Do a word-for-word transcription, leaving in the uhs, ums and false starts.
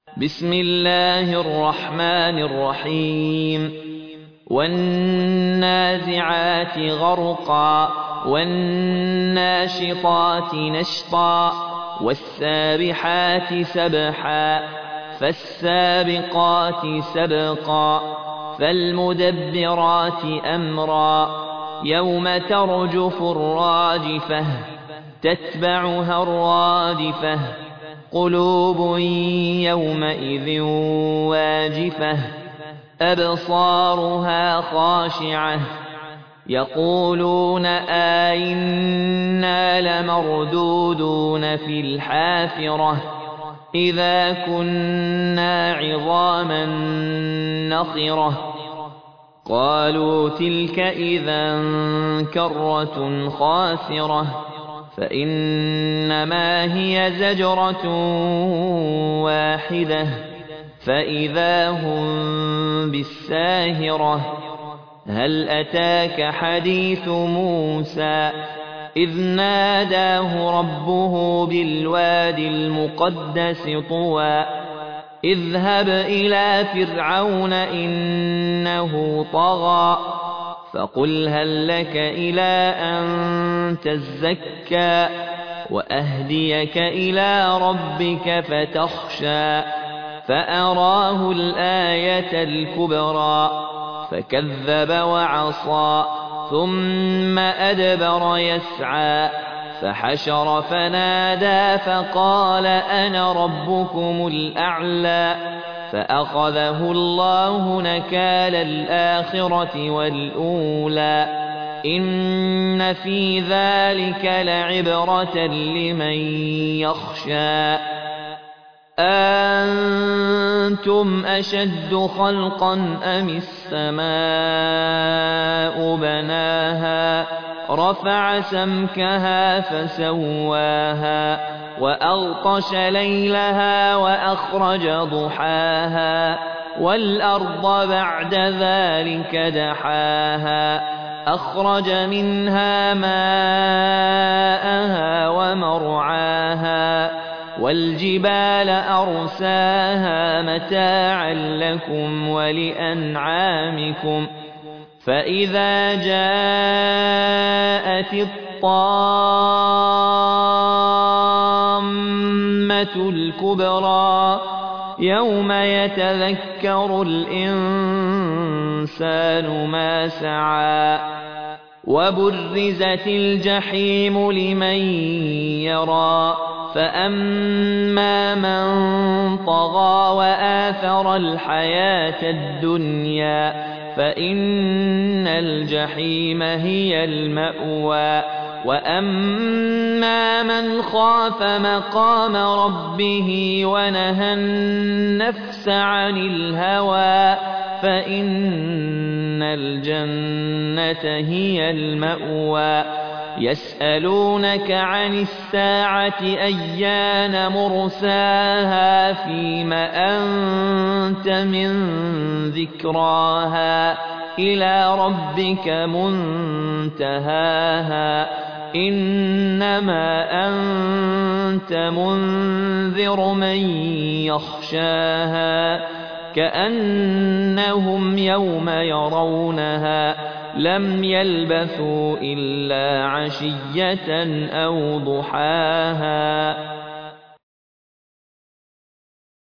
بسم الله الرحمن الرحيم والنازعات غرقا والناشطات نشطا والسابحات سبحا فالسابقات سبقا فالمدبرات أمرا يوم ترجف الراجفة تتبعها الرادفة قلوب يومئذ واجفة أبصارها خاشعة يقولون أئنا لمردودون في الحافرة إذا كنا عظاما نخرة قالوا تلك إذا كرة خاسرة فإنما هي زجرة واحدة فإذا هم بالساهرة هل أتاك حديث موسى إذ ناداه ربه بالواد المقدس طوى اذهب إلى فرعون إنه طغى فقل هل لك إلى أن تزكى وأهديك إلى ربك فتخشى فأراه الآية الكبرى فكذب وعصى ثم أدبر يسعى فحشر فنادى فقال أنا ربكم الأعلى فأخذه الله نكال الآخرة والأولى إن في ذلك لعبرة لمن يخشى أنتم أشد خلقا أم السماء بناها رفع سمكها فسواها وأغطش ليلها وأخرج ضحاها والأرض بعد ذلك دحاها أخرج منها ماءها ومرعاها والجبال أرساها متاعا لكم ولأنعامكم فإذا جاءت الطامة الكبرى يوم يتذكر الإنسان ما سعى وبرزت الجحيم لمن يرى فأما من طغى وآثر الحياة الدنيا فإن الجحيم هي المأوى وأما من خاف مقام ربه ونهى النفس عن الهوى فإن الجنة هي المأوى يسألونك عن الساعة أيان مرساها فيم أنت من ذكراها إلى ربك منتهاها إنما أنت منذر من يخشاها كأنهم يوم يرونها لم يلبثوا إلا عشية أو ضحاها